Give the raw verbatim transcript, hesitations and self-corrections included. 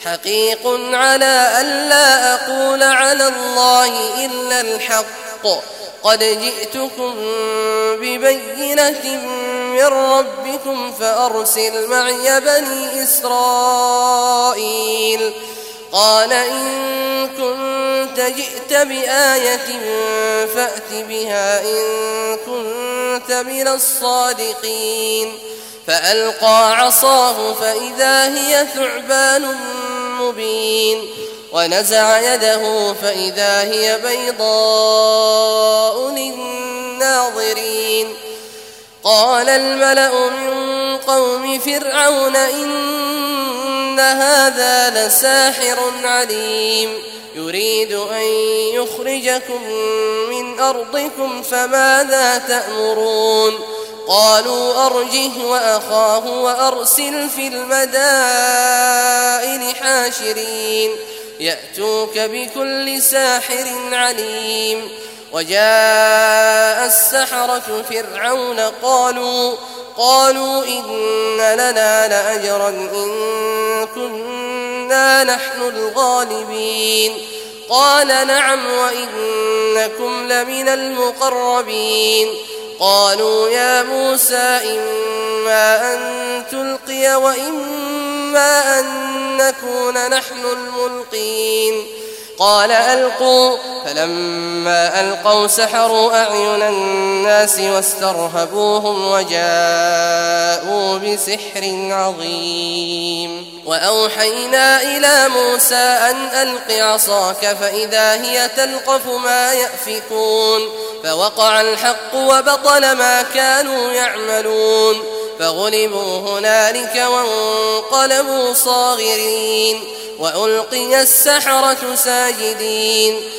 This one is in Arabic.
حقيق على ألا أقول على الله إلا الحق قد جئتكم ببينة من ربكم فأرسل معي بني إسرائيل قال إن كنت جئت بآية فأت بها إن كنت من الصادقين فألقى عصاه فإذا هي ثعبان مبين ونزع يده فإذا هي بيضاء للناظرين قال الملأ من قوم فرعون إن هذا لساحر عليم يريد أن يخرجكم من أرضكم فماذا تأمرون قالوا أرجه وأخاه وأرسل في المدائن حاشرين يأتوك بكل ساحر عليم وجاء السحرة فرعون قالوا قالوا إن لنا لأجرا إن كنا نحن الغالبين قال نعم وإنكم لمن المقربين قالوا يا موسى إما أن تلقي وإما أن نكون نحن الملقين قال ألقوا فلما ألقوا سحروا أعين الناس واسترهبوهم وجاءوا بسحر عظيم وأوحينا إلى موسى أن ألق عصاك فإذا هي تلقف ما يأفكون فوقع الحق وبطل ما كانوا يعملون فغلبوا هنالك وانقلبوا صاغرين وألقي السحرة ساجدين